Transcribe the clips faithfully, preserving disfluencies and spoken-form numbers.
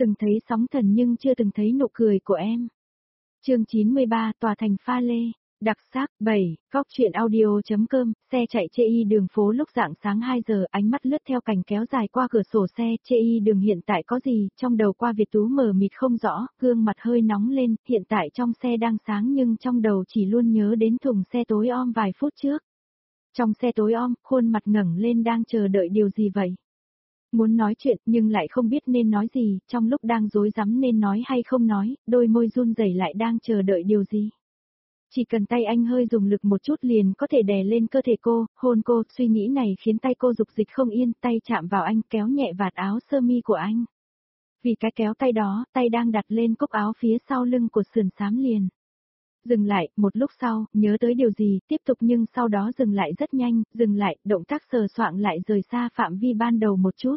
Từng thấy sóng thần nhưng chưa từng thấy nụ cười của em. Chương chín mươi ba, tòa thành pha lê. Đặc sắc. bảy. Góc truyện audio.com. Xe chạy chê y đường phố lúc rạng sáng hai giờ, ánh mắt lướt theo cành kéo dài qua cửa sổ xe. Chê y đường hiện tại có gì? Trong đầu Qua Việt Tú mờ mịt không rõ, gương mặt hơi nóng lên. Hiện tại trong xe đang sáng nhưng trong đầu chỉ luôn nhớ đến thùng xe tối om vài phút trước. Trong xe tối om, khuôn mặt ngẩng lên đang chờ đợi điều gì vậy? Muốn nói chuyện nhưng lại không biết nên nói gì, trong lúc đang rối rắm nên nói hay không nói, đôi môi run rẩy lại đang chờ đợi điều gì. Chỉ cần tay anh hơi dùng lực một chút liền có thể đè lên cơ thể cô, hôn cô, suy nghĩ này khiến tay cô dục dịch không yên, tay chạm vào anh kéo nhẹ vạt áo sơ mi của anh. Vì cái kéo tay đó, tay đang đặt lên cúc áo phía sau lưng của sườn xám liền. Dừng lại, một lúc sau, nhớ tới điều gì, tiếp tục nhưng sau đó dừng lại rất nhanh, dừng lại, động tác sờ soạng lại rời xa phạm vi ban đầu một chút.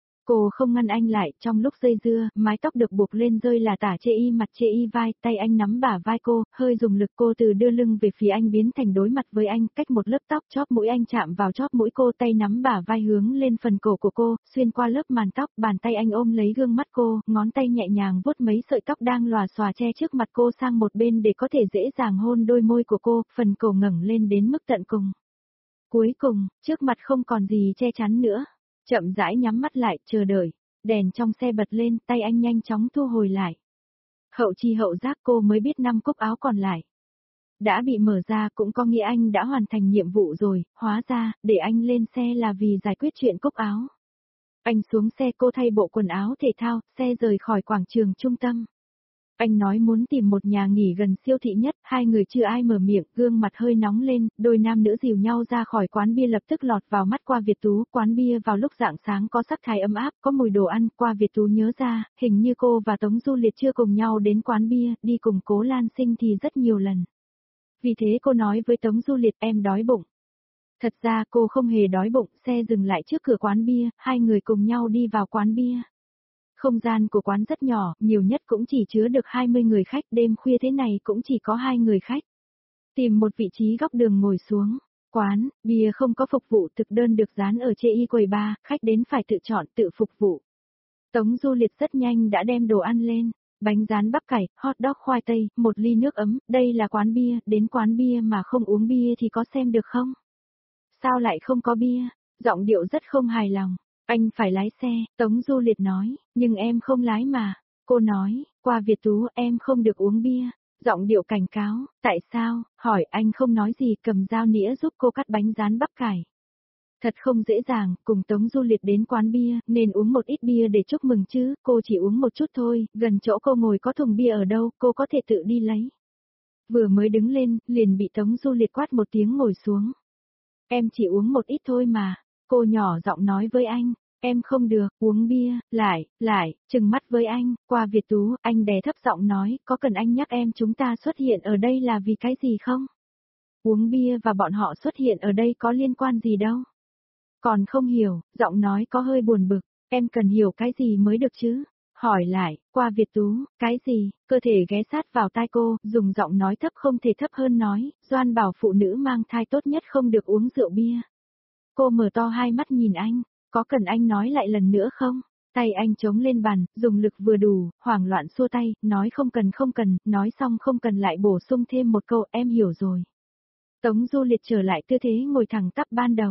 Cô không ngăn anh lại, trong lúc dây dưa, mái tóc được buộc lên rơi là tả chê y mặt chê y vai, tay anh nắm bả vai cô, hơi dùng lực cô từ đưa lưng về phía anh biến thành đối mặt với anh, cách một lớp tóc chóp mũi anh chạm vào chóp mũi cô, tay nắm bả vai hướng lên phần cổ của cô, xuyên qua lớp màn tóc, bàn tay anh ôm lấy gương mắt cô, ngón tay nhẹ nhàng vuốt mấy sợi tóc đang lòa xòa che trước mặt cô sang một bên để có thể dễ dàng hôn đôi môi của cô, phần cổ ngẩng lên đến mức tận cùng. Cuối cùng, trước mặt không còn gì che chắn nữa. Chậm rãi nhắm mắt lại, chờ đợi. Đèn trong xe bật lên, tay anh nhanh chóng thu hồi lại. Hậu chi hậu giác cô mới biết năm cúc áo còn lại đã bị mở ra, cũng có nghĩa anh đã hoàn thành nhiệm vụ rồi, hóa ra, để anh lên xe là vì giải quyết chuyện cúc áo. Anh xuống xe, cô thay bộ quần áo thể thao, xe rời khỏi quảng trường trung tâm. Anh nói muốn tìm một nhà nghỉ gần siêu thị nhất, hai người chưa ai mở miệng, gương mặt hơi nóng lên, đôi nam nữ dìu nhau ra khỏi quán bia lập tức lọt vào mắt Qua Việt Tú, quán bia vào lúc rạng sáng có sắc thái ấm áp, có mùi đồ ăn, Qua Việt Tú nhớ ra, hình như cô và Tống Du Liệt chưa cùng nhau đến quán bia, đi cùng Cố Lan Sinh thì rất nhiều lần. Vì thế cô nói với Tống Du Liệt em đói bụng. Thật ra cô không hề đói bụng, xe dừng lại trước cửa quán bia, hai người cùng nhau đi vào quán bia. Không gian của quán rất nhỏ, nhiều nhất cũng chỉ chứa được hai mươi người khách, đêm khuya thế này cũng chỉ có hai người khách. Tìm một vị trí góc đường ngồi xuống. Quán, bia không có phục vụ, thực đơn được dán ở chê y quầy bar, khách đến phải tự chọn tự phục vụ. Tống Du Liệt rất nhanh đã đem đồ ăn lên, bánh rán bắp cải, hot dog khoai tây, một ly nước ấm, đây là quán bia, đến quán bia mà không uống bia thì có xem được không? Sao lại không có bia? Giọng điệu rất không hài lòng. Anh phải lái xe, Tống Du Liệt nói, nhưng em không lái mà. Cô nói, Qua Việt Tú em không được uống bia. Giọng điệu cảnh cáo, tại sao, hỏi anh không nói gì cầm dao nĩa giúp cô cắt bánh rán bắp cải. Thật không dễ dàng, cùng Tống Du Liệt đến quán bia, nên uống một ít bia để chúc mừng chứ, cô chỉ uống một chút thôi, gần chỗ cô ngồi có thùng bia ở đâu, cô có thể tự đi lấy. Vừa mới đứng lên, liền bị Tống Du Liệt quát một tiếng ngồi xuống. Em chỉ uống một ít thôi mà. Cô nhỏ giọng nói với anh, em không được, uống bia, lại, lại, trừng mắt với anh, Qua Việt Tú, anh đè thấp giọng nói, có cần anh nhắc em chúng ta xuất hiện ở đây là vì cái gì không? Uống bia và bọn họ xuất hiện ở đây có liên quan gì đâu? Còn không hiểu, giọng nói có hơi buồn bực, em cần hiểu cái gì mới được chứ? Hỏi lại, Qua Việt Tú, cái gì? Cơ thể ghé sát vào tai cô, dùng giọng nói thấp không thể thấp hơn nói, Doan bảo phụ nữ mang thai tốt nhất không được uống rượu bia. Cô mở to hai mắt nhìn anh, có cần anh nói lại lần nữa không? Tay anh chống lên bàn, dùng lực vừa đủ, hoảng loạn xua tay, nói không cần không cần, nói xong không cần lại bổ sung thêm một câu, em hiểu rồi. Tống Du Liệt trở lại tư thế ngồi thẳng tắp ban đầu.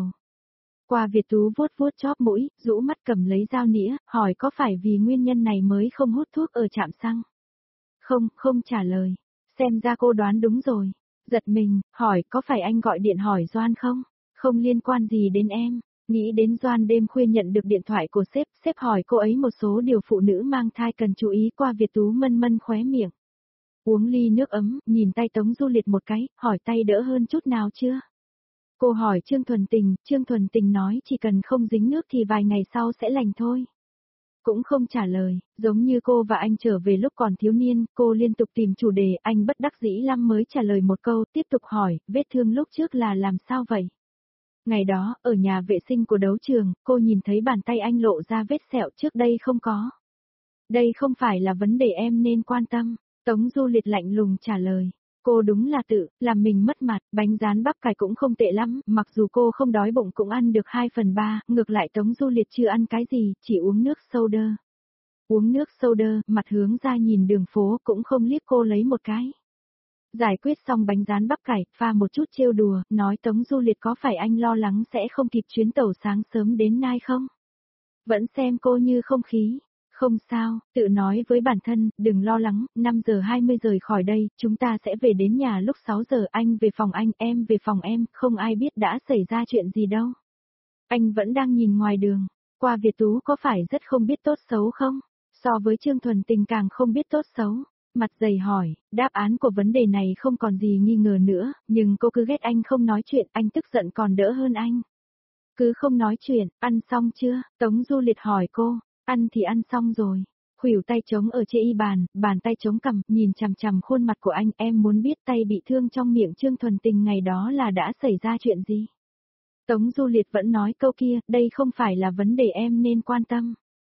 Qua Việt Tú vuốt vuốt chóp mũi, rũ mắt cầm lấy dao nĩa, hỏi có phải vì nguyên nhân này mới không hút thuốc ở trạm xăng? Không, không trả lời. Xem ra cô đoán đúng rồi. Giật mình, hỏi có phải anh gọi điện hỏi Doan không? Không liên quan gì đến em. Nghĩ đến Doan đêm khuya nhận được điện thoại của sếp, sếp hỏi cô ấy một số điều phụ nữ mang thai cần chú ý. Qua Việt Tú mân mân khóe miệng. Uống ly nước ấm, nhìn tay Tống Du Liệt một cái, hỏi tay đỡ hơn chút nào chưa? Cô hỏi Trương Thuần Tình, Trương Thuần Tình nói chỉ cần không dính nước thì vài ngày sau sẽ lành thôi. Cũng không trả lời, giống như cô và anh trở về lúc còn thiếu niên, cô liên tục tìm chủ đề, anh bất đắc dĩ lắm mới trả lời một câu, tiếp tục hỏi, vết thương lúc trước là làm sao vậy? Ngày đó, ở nhà vệ sinh của đấu trường, cô nhìn thấy bàn tay anh lộ ra vết sẹo trước đây không có. Đây không phải là vấn đề em nên quan tâm, Tống Du Liệt lạnh lùng trả lời. Cô đúng là tự, làm mình mất mặt, bánh rán bắp cải cũng không tệ lắm, mặc dù cô không đói bụng cũng ăn được hai phần ba, ngược lại Tống Du Liệt chưa ăn cái gì, chỉ uống nước soda. Uống nước soda, mặt hướng ra nhìn đường phố cũng không liếc cô lấy một cái. Giải quyết xong bánh rán bắp cải, pha một chút trêu đùa, nói Tống Du Liệt có phải anh lo lắng sẽ không kịp chuyến tàu sáng sớm đến Nai không? Vẫn xem cô như không khí. Không sao, tự nói với bản thân, đừng lo lắng, năm giờ hai mươi rời khỏi đây, chúng ta sẽ về đến nhà lúc sáu giờ, anh về phòng anh, em về phòng em, không ai biết đã xảy ra chuyện gì đâu. Anh vẫn đang nhìn ngoài đường, qua Việt Tú có phải rất không biết tốt xấu không? So với Trương Thuần Tình càng không biết tốt xấu. Mặt dày hỏi, đáp án của vấn đề này không còn gì nghi ngờ nữa, nhưng cô cứ ghét anh không nói chuyện, anh tức giận còn đỡ hơn anh. Cứ không nói chuyện, ăn xong chưa? Tống Du Liệt hỏi cô, ăn thì ăn xong rồi. Khuỷu tay trống ở trên y bàn, bàn tay trống cằm, nhìn chằm chằm khuôn mặt của anh, em muốn biết tay bị thương trong miệng Trương Thuần Tình ngày đó là đã xảy ra chuyện gì? Tống Du Liệt vẫn nói câu kia, đây không phải là vấn đề em nên quan tâm.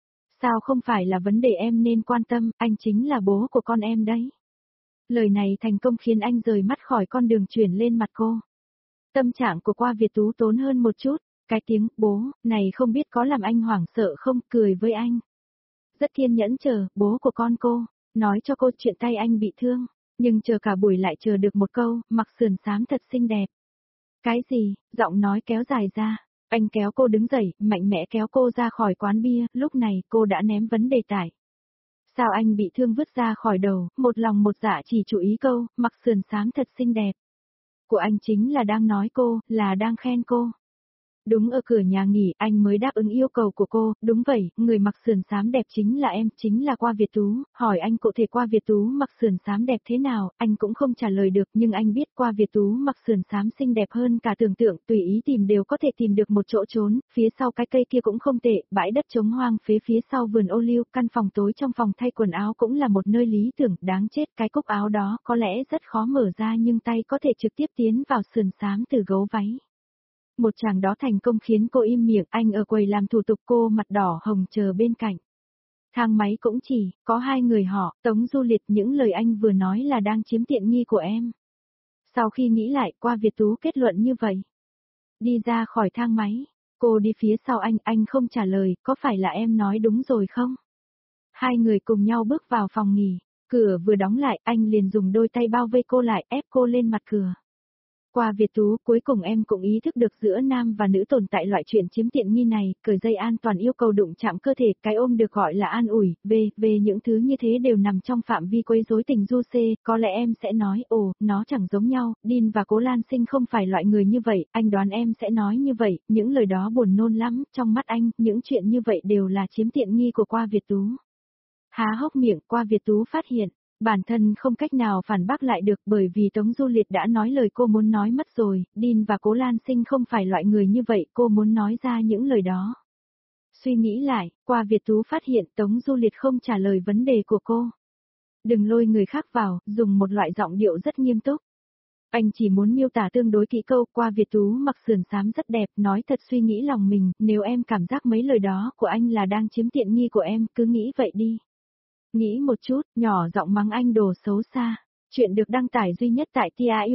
Sao không phải là vấn đề em nên quan tâm, anh chính là bố của con em đấy. Lời này thành công khiến anh rời mắt khỏi con đường chuyển lên mặt cô. Tâm trạng của qua Việt Tú tốn hơn một chút, cái tiếng bố này không biết có làm anh hoảng sợ không, cười với anh. Rất kiên nhẫn chờ, bố của con cô, nói cho cô chuyện tay anh bị thương, nhưng chờ cả buổi lại chờ được một câu, mặc sườn xám thật xinh đẹp. Cái gì, giọng nói kéo dài ra. Anh kéo cô đứng dậy, mạnh mẽ kéo cô ra khỏi quán bia, lúc này cô đã ném vấn đề tải. Sao anh bị thương vứt ra khỏi đầu, một lòng một dạ chỉ chú ý câu, mặc sườn xám thật xinh đẹp. Của anh chính là đang nói cô, là đang khen cô. Đúng ở cửa nhà nghỉ, anh mới đáp ứng yêu cầu của cô, đúng vậy, người mặc sườn xám đẹp chính là em, chính là Qua Việt Tú, hỏi anh cụ thể Qua Việt Tú mặc sườn xám đẹp thế nào, anh cũng không trả lời được, nhưng anh biết Qua Việt Tú mặc sườn xám xinh đẹp hơn cả tưởng tượng, tùy ý tìm đều có thể tìm được một chỗ trốn, phía sau cái cây kia cũng không tệ, bãi đất trống hoang phía phía sau vườn ô liu, căn phòng tối trong phòng thay quần áo cũng là một nơi lý tưởng, đáng chết, cái cúc áo đó có lẽ rất khó mở ra nhưng tay có thể trực tiếp tiến vào sườn xám từ gấu váy. Một chàng đó thành công khiến cô im miệng, anh ở quầy làm thủ tục, cô mặt đỏ hồng chờ bên cạnh. Thang máy cũng chỉ, có hai người họ, Tống Du Liệt, những lời anh vừa nói là đang chiếm tiện nghi của em. Sau khi nghĩ lại, Qua Việt Tú kết luận như vậy. Đi ra khỏi thang máy, cô đi phía sau anh, anh không trả lời, có phải là em nói đúng rồi không? Hai người cùng nhau bước vào phòng nghỉ, cửa vừa đóng lại, anh liền dùng đôi tay bao vây cô lại, ép cô lên mặt cửa. Qua Việt Tú, cuối cùng em cũng ý thức được giữa nam và nữ tồn tại loại chuyện chiếm tiện nghi này, cởi dây an toàn yêu cầu đụng chạm cơ thể, cái ôm được gọi là an ủi, về, về những thứ như thế đều nằm trong phạm vi quấy rối tình du xê, có lẽ em sẽ nói, ồ, nó chẳng giống nhau, Dean và Cố Lan Sinh không phải loại người như vậy, anh đoán em sẽ nói như vậy, những lời đó buồn nôn lắm, trong mắt anh, những chuyện như vậy đều là chiếm tiện nghi của Qua Việt Tú. Há hốc miệng, Qua Việt Tú phát hiện. Bản thân không cách nào phản bác lại được bởi vì Tống Du Liệt đã nói lời cô muốn nói mất rồi, Dean và Cố Lan Sinh không phải loại người như vậy, cô muốn nói ra những lời đó. Suy nghĩ lại, Qua Việt Tú phát hiện Tống Du Liệt không trả lời vấn đề của cô. Đừng lôi người khác vào, dùng một loại giọng điệu rất nghiêm túc. Anh chỉ muốn miêu tả tương đối kỹ câu, Qua Việt Tú mặc sườn xám rất đẹp, nói thật suy nghĩ lòng mình, nếu em cảm giác mấy lời đó của anh là đang chiếm tiện nghi của em, cứ nghĩ vậy đi. Nghĩ một chút, nhỏ giọng mắng anh đồ xấu xa. Chuyện được đăng tải duy nhất tại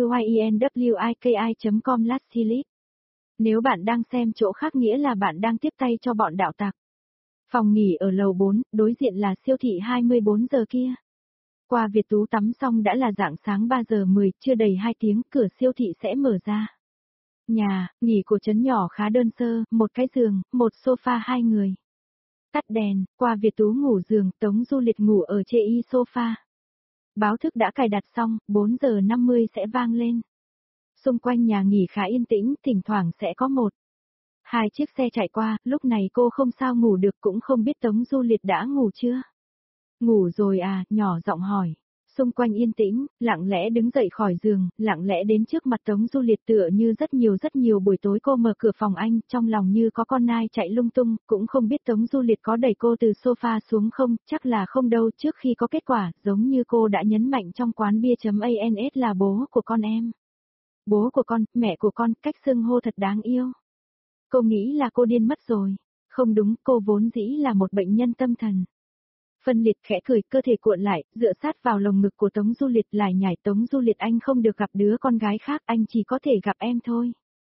tiuyenwiki chấm com slash slip. Nếu bạn đang xem chỗ khác nghĩa là bạn đang tiếp tay cho bọn đạo tặc. Phòng nghỉ ở lầu bốn, đối diện là siêu thị hai mươi bốn giờ kia. Qua Việt Tú tắm xong đã là rạng sáng ba giờ mười, chưa đầy hai tiếng, cửa siêu thị sẽ mở ra. Nhà, nghỉ của trấn nhỏ khá đơn sơ, một cái giường, một sofa hai người. Tắt đèn, Qua Việt Tú ngủ giường, Tống Du Liệt ngủ ở trên y sofa. Báo thức đã cài đặt xong, bốn giờ năm mươi sẽ vang lên. Xung quanh nhà nghỉ khá yên tĩnh, thỉnh thoảng sẽ có một, hai chiếc xe chạy qua, lúc này cô không sao ngủ được cũng không biết Tống Du Liệt đã ngủ chưa. Ngủ rồi à, nhỏ giọng hỏi. Xung quanh yên tĩnh, lặng lẽ đứng dậy khỏi giường, lặng lẽ đến trước mặt Tống Du Liệt tựa như rất nhiều rất nhiều buổi tối cô mở cửa phòng anh, trong lòng như có con nai chạy lung tung, cũng không biết Tống Du Liệt có đẩy cô từ sofa xuống không, chắc là không đâu, trước khi có kết quả, giống như cô đã nhấn mạnh trong quán bia.ans là bố của con em. Bố của con, mẹ của con, cách xưng hô thật đáng yêu. Cô nghĩ là cô điên mất rồi. Không đúng, cô vốn dĩ là một bệnh nhân tâm thần. Phân Liệt khẽ cười, cơ thể cuộn lại, dựa sát vào lồng ngực của Tống Du Liệt, lải nhải, Tống Du Liệt, anh không được gặp đứa con gái khác, anh chỉ có thể gặp em thôi.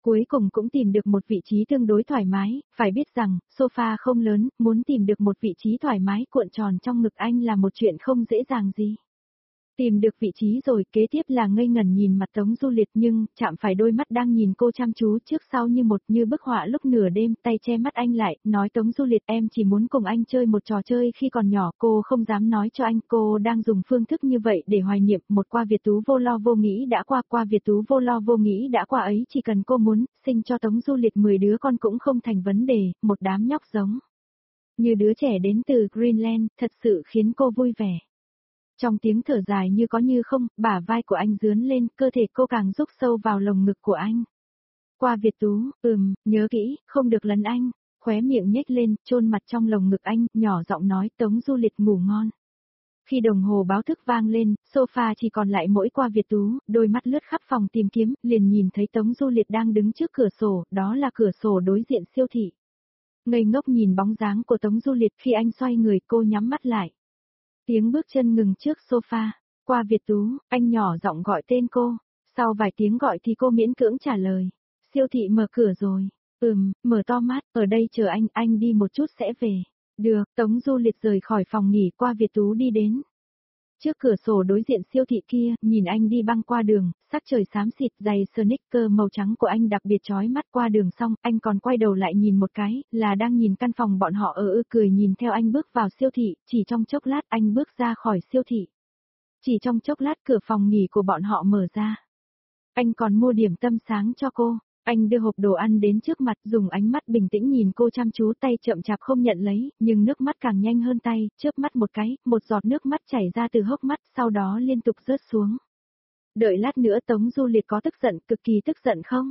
Cuối cùng cũng tìm được một vị trí tương đối thoải mái, phải biết rằng, sofa không lớn, muốn tìm được một vị trí thoải mái cuộn tròn trong ngực anh là một chuyện không dễ dàng gì. Tìm được vị trí rồi, kế tiếp là ngây ngẩn nhìn mặt Tống Du Liệt nhưng, chạm phải đôi mắt đang nhìn cô chăm chú trước sau như một như bức họa lúc nửa đêm, tay che mắt anh lại, nói Tống Du Liệt em chỉ muốn cùng anh chơi một trò chơi khi còn nhỏ, cô không dám nói cho anh, cô đang dùng phương thức như vậy để hoài niệm, một qua Việt Tú vô lo vô nghĩ đã qua, qua Việt Tú vô lo vô nghĩ đã qua ấy, chỉ cần cô muốn, sinh cho Tống Du Liệt mười đứa con cũng không thành vấn đề, một đám nhóc giống như đứa trẻ đến từ Greenland, thật sự khiến cô vui vẻ. Trong tiếng thở dài như có như không, bả vai của anh dướn lên, cơ thể cô càng rúc sâu vào lồng ngực của anh. Qua Việt Tú, ừm, nhớ kỹ, không được lấn anh, khóe miệng nhếch lên, chôn mặt trong lồng ngực anh, nhỏ giọng nói Tống Du Liệt ngủ ngon. Khi đồng hồ báo thức vang lên, sofa chỉ còn lại mỗi Qua Việt Tú, đôi mắt lướt khắp phòng tìm kiếm, liền nhìn thấy Tống Du Liệt đang đứng trước cửa sổ, đó là cửa sổ đối diện siêu thị. Ngây ngốc nhìn bóng dáng của Tống Du Liệt khi anh xoay người cô nhắm mắt lại. Tiếng bước chân ngừng trước sofa, Qua Việt Tú, anh nhỏ giọng gọi tên cô, sau vài tiếng gọi thì cô miễn cưỡng trả lời, siêu thị mở cửa rồi, ừm, mở to mắt, ở đây chờ anh, anh đi một chút sẽ về, được, Tống Du Liệt rời khỏi phòng nghỉ Qua Việt Tú đi đến. Trước cửa sổ đối diện siêu thị kia, nhìn anh đi băng qua đường, sắc trời xám xịt, giày sneaker màu trắng của anh đặc biệt chói mắt qua đường xong, anh còn quay đầu lại nhìn một cái, là đang nhìn căn phòng bọn họ ở ư cười nhìn theo anh bước vào siêu thị, chỉ trong chốc lát anh bước ra khỏi siêu thị. Chỉ trong chốc lát cửa phòng nghỉ của bọn họ mở ra. Anh còn mua điểm tâm sáng cho cô. Anh đưa hộp đồ ăn đến trước mặt dùng ánh mắt bình tĩnh nhìn cô chăm chú tay chậm chạp không nhận lấy, nhưng nước mắt càng nhanh hơn tay, chớp mắt một cái, một giọt nước mắt chảy ra từ hốc mắt, sau đó liên tục rớt xuống. Đợi lát nữa Tống Du Liệt có tức giận, cực kỳ tức giận không?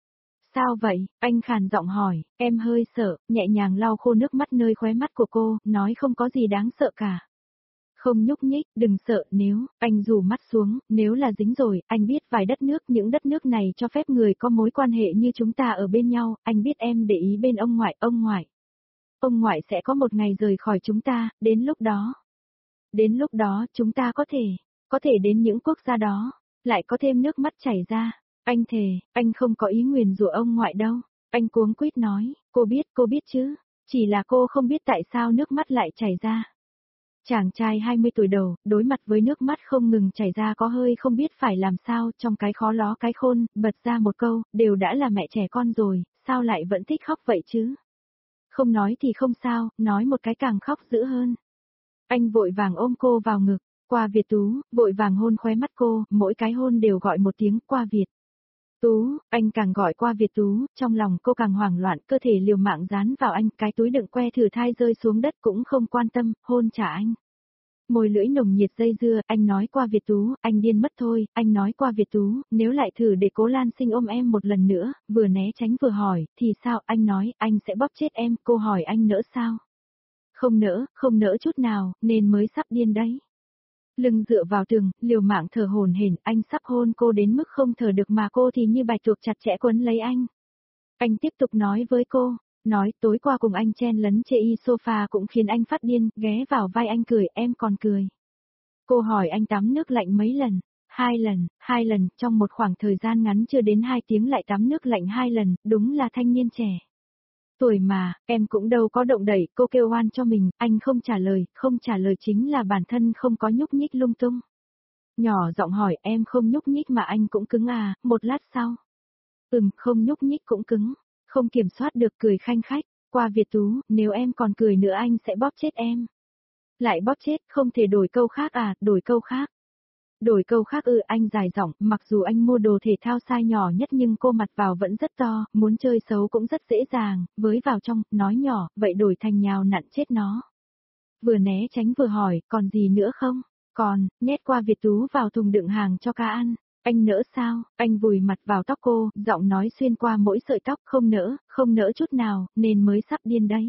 Sao vậy? Anh khàn giọng hỏi, em hơi sợ, nhẹ nhàng lau khô nước mắt nơi khóe mắt của cô, nói không có gì đáng sợ cả. Không nhúc nhích, đừng sợ, nếu, anh rủ mắt xuống, nếu là dính rồi, anh biết vài đất nước, những đất nước này cho phép người có mối quan hệ như chúng ta ở bên nhau, anh biết em để ý bên ông ngoại, ông ngoại. Ông ngoại sẽ có một ngày rời khỏi chúng ta, đến lúc đó. Đến lúc đó, chúng ta có thể, có thể đến những quốc gia đó, lại có thêm nước mắt chảy ra. Anh thề, anh không có ý nguyền rủa ông ngoại đâu. Anh cuống quýt nói, cô biết, cô biết chứ, chỉ là cô không biết tại sao nước mắt lại chảy ra. Chàng trai hai mươi tuổi đầu, đối mặt với nước mắt không ngừng chảy ra có hơi không biết phải làm sao, trong cái khó ló cái khôn, bật ra một câu, đều đã là mẹ trẻ con rồi, sao lại vẫn thích khóc vậy chứ? Không nói thì không sao, nói một cái càng khóc dữ hơn. Anh vội vàng ôm cô vào ngực, Qua Việt Tú, vội vàng hôn khóe mắt cô, mỗi cái hôn đều gọi một tiếng Qua Việt Tú, anh càng gọi Qua Việt Tú, trong lòng cô càng hoảng loạn, cơ thể liều mạng dán vào anh, cái túi đựng que thử thai rơi xuống đất cũng không quan tâm, hôn trả anh. Môi lưỡi nồng nhiệt dây dưa, anh nói Qua Việt Tú, anh điên mất thôi, anh nói Qua Việt Tú, nếu lại thử để Cố Lan Sinh ôm em một lần nữa, vừa né tránh vừa hỏi, thì sao, anh nói, anh sẽ bóp chết em, cô hỏi anh nỡ sao? Không nỡ, không nỡ chút nào, nên mới sắp điên đấy. Lưng dựa vào tường, liều mạng thở hổn hển, anh sắp hôn cô đến mức không thở được mà cô thì như bạch tuộc chặt chẽ quấn lấy anh. Anh tiếp tục nói với cô, nói tối qua cùng anh chen lấn chê y sofa cũng khiến anh phát điên, ghé vào vai anh cười, em còn cười. Cô hỏi anh tắm nước lạnh mấy lần, hai lần, hai lần, trong một khoảng thời gian ngắn chưa đến hai tiếng lại tắm nước lạnh hai lần, đúng là thanh niên trẻ. Tuổi mà, em cũng đâu có động đẩy, cô kêu oan cho mình, anh không trả lời, không trả lời chính là bản thân không có nhúc nhích lung tung. Nhỏ giọng hỏi em không nhúc nhích mà anh cũng cứng à, một lát sau. Ừm, không nhúc nhích cũng cứng, không kiểm soát được cười khanh khách, Qua Việt Tú, nếu em còn cười nữa anh sẽ bóp chết em. Lại bóp chết, không thể đổi câu khác à, đổi câu khác. Đổi câu khác ư, anh dài giọng, mặc dù anh mua đồ thể thao size nhỏ nhất nhưng cô mặt vào vẫn rất to, muốn chơi xấu cũng rất dễ dàng, với vào trong, nói nhỏ, vậy đổi thành nhào nặn chết nó. Vừa né tránh vừa hỏi, còn gì nữa không? Còn, nhét Qua Việt Tú vào thùng đựng hàng cho cá ăn. Anh nỡ sao? Anh vùi mặt vào tóc cô, giọng nói xuyên qua mỗi sợi tóc, không nỡ, không nỡ chút nào, nên mới sắp điên đấy.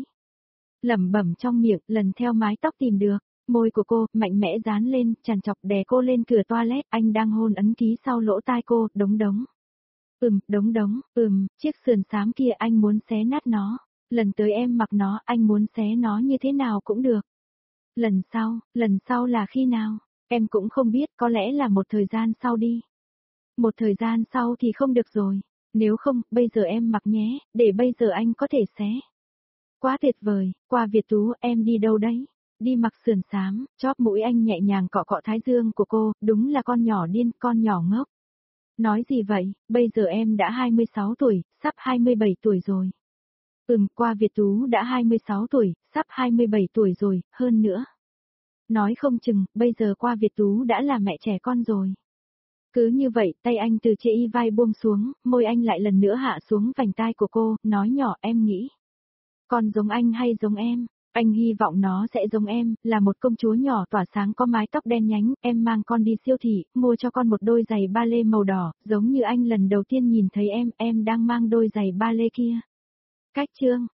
Lẩm bẩm trong miệng, lần theo mái tóc tìm được. Môi của cô, mạnh mẽ dán lên, trằn trọc đè cô lên cửa toilet, anh đang hôn ấn ký sau lỗ tai cô, đống đống. Ừm, đống đống, ừm, chiếc sườn xám kia anh muốn xé nát nó. Lần tới em mặc nó, anh muốn xé nó như thế nào cũng được. Lần sau, lần sau là khi nào? Em cũng không biết, có lẽ là một thời gian sau đi. Một thời gian sau thì không được rồi. Nếu không, bây giờ em mặc nhé, để bây giờ anh có thể xé. Quá tuyệt vời, qua Việt Tú, em đi đâu đấy? Đi mặc sườn xám, chóp mũi anh nhẹ nhàng cọ cọ thái dương của cô, đúng là con nhỏ điên, con nhỏ ngốc. Nói gì vậy, bây giờ em đã hai mươi sáu tuổi, sắp hai mươi bảy tuổi rồi. Ừm, qua Việt Tú đã hai mươi sáu tuổi, sắp hai mươi bảy tuổi rồi, hơn nữa. Nói không chừng, bây giờ qua Việt Tú đã là mẹ trẻ con rồi. Cứ như vậy, tay anh từ trên y vai buông xuống, môi anh lại lần nữa hạ xuống vành tai của cô, nói nhỏ em nghĩ. Con giống anh hay giống em? Anh hy vọng nó sẽ giống em, là một công chúa nhỏ tỏa sáng có mái tóc đen nhánh, em mang con đi siêu thị, mua cho con một đôi giày ba lê màu đỏ, giống như anh lần đầu tiên nhìn thấy em, em đang mang đôi giày ba lê kia. Cách chương